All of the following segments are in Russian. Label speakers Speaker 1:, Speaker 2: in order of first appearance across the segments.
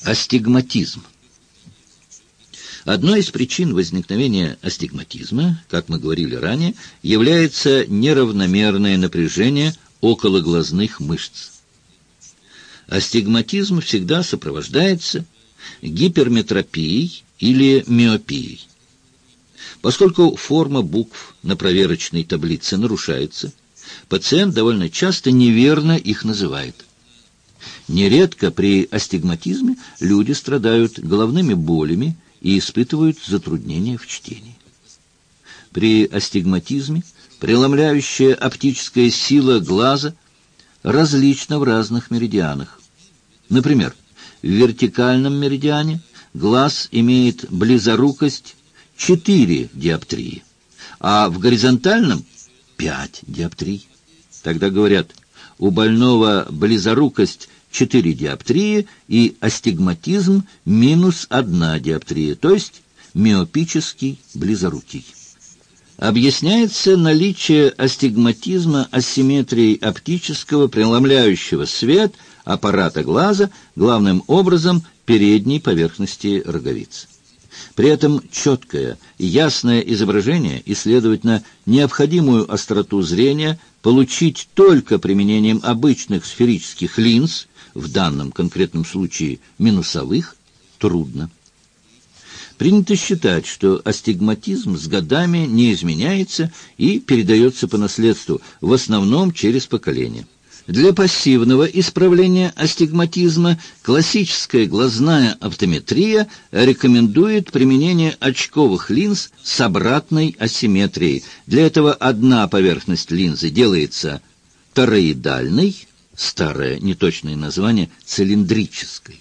Speaker 1: Астигматизм. Одной из причин возникновения астигматизма, как мы говорили ранее, является неравномерное напряжение окологлазных мышц. Астигматизм всегда сопровождается гиперметропией или миопией. Поскольку форма букв на проверочной таблице нарушается, пациент довольно часто неверно их называет. Нередко при астигматизме люди страдают головными болями и испытывают затруднения в чтении. При астигматизме преломляющая оптическая сила глаза различна в разных меридианах. Например, в вертикальном меридиане глаз имеет близорукость 4 диоптрии, а в горизонтальном 5 диоптрий. Тогда говорят, у больного близорукость 4 диоптрии и астигматизм минус 1 диоптрия, то есть миопический близорукий. Объясняется наличие астигматизма асимметрией оптического преломляющего свет аппарата глаза, главным образом передней поверхности роговицы. При этом четкое и ясное изображение и, следовательно, необходимую остроту зрения получить только применением обычных сферических линз, в данном конкретном случае минусовых, трудно. Принято считать, что астигматизм с годами не изменяется и передается по наследству, в основном через поколение. Для пассивного исправления астигматизма классическая глазная оптометрия рекомендует применение очковых линз с обратной асимметрией. Для этого одна поверхность линзы делается тороидальной, старое неточное название цилиндрической.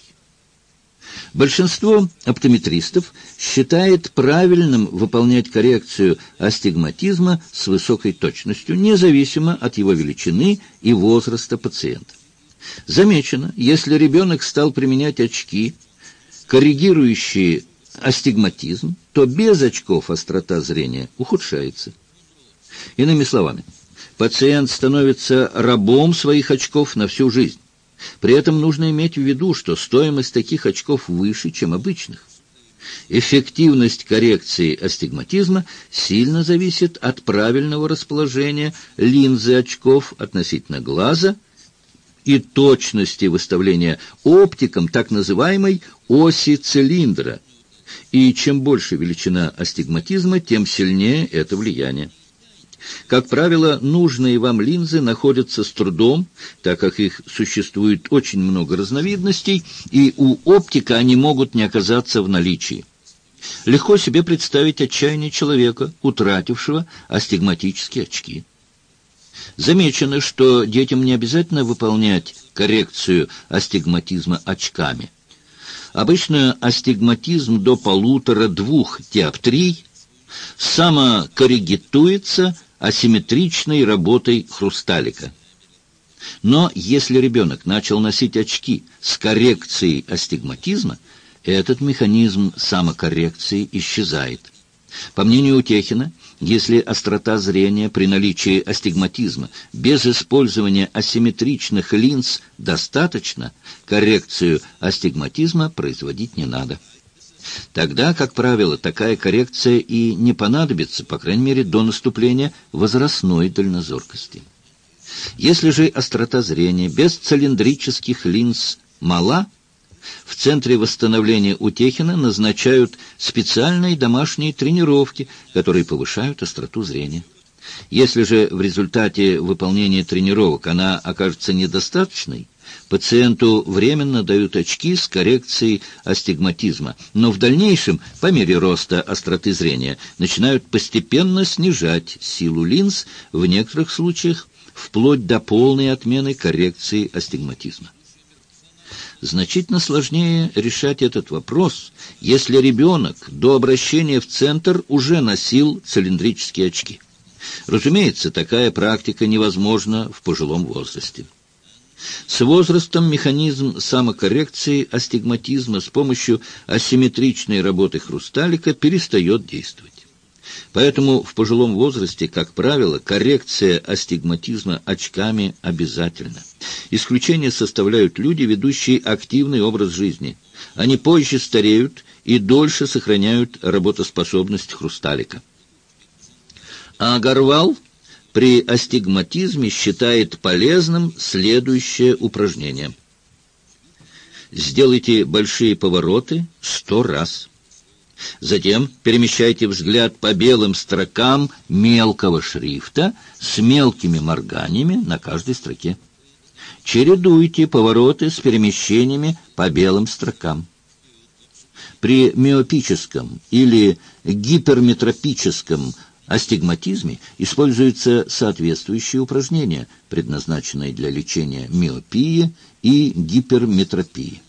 Speaker 1: Большинство оптометристов считает правильным выполнять коррекцию астигматизма с высокой точностью, независимо от его величины и возраста пациента. Замечено, если ребенок стал применять очки, коррегирующие астигматизм, то без очков острота зрения ухудшается. Иными словами, пациент становится рабом своих очков на всю жизнь. При этом нужно иметь в виду, что стоимость таких очков выше, чем обычных. Эффективность коррекции астигматизма сильно зависит от правильного расположения линзы очков относительно глаза и точности выставления оптиком так называемой оси цилиндра. И чем больше величина астигматизма, тем сильнее это влияние. Как правило, нужные вам линзы находятся с трудом, так как их существует очень много разновидностей, и у оптика они могут не оказаться в наличии. Легко себе представить отчаяние человека, утратившего астигматические очки. Замечено, что детям не обязательно выполнять коррекцию астигматизма очками. Обычно астигматизм до 1,5-2 диоптрий самокоррегитуется асимметричной работой хрусталика. Но если ребенок начал носить очки с коррекцией астигматизма, этот механизм самокоррекции исчезает. По мнению Утехина, если острота зрения при наличии астигматизма без использования асимметричных линз достаточно, коррекцию астигматизма производить не надо. Тогда, как правило, такая коррекция и не понадобится, по крайней мере, до наступления возрастной дальнозоркости. Если же острота зрения без цилиндрических линз мала, в Центре восстановления Утехина назначают специальные домашние тренировки, которые повышают остроту зрения. Если же в результате выполнения тренировок она окажется недостаточной, пациенту временно дают очки с коррекцией астигматизма, но в дальнейшем, по мере роста остроты зрения, начинают постепенно снижать силу линз, в некоторых случаях вплоть до полной отмены коррекции астигматизма. Значительно сложнее решать этот вопрос, если ребенок до обращения в центр уже носил цилиндрические очки. Разумеется, такая практика невозможна в пожилом возрасте. С возрастом механизм самокоррекции астигматизма с помощью асимметричной работы хрусталика перестает действовать. Поэтому в пожилом возрасте, как правило, коррекция астигматизма очками обязательна. Исключение составляют люди, ведущие активный образ жизни. Они позже стареют и дольше сохраняют работоспособность хрусталика. А Агарвал при астигматизме считает полезным следующее упражнение. Сделайте большие повороты 100 раз. Затем перемещайте взгляд по белым строкам мелкого шрифта с мелкими морганиями на каждой строке. Чередуйте повороты с перемещениями по белым строкам. При миопическом или гиперметропическом астигматизме используются соответствующие упражнения, предназначенные для лечения миопии и гиперметропии.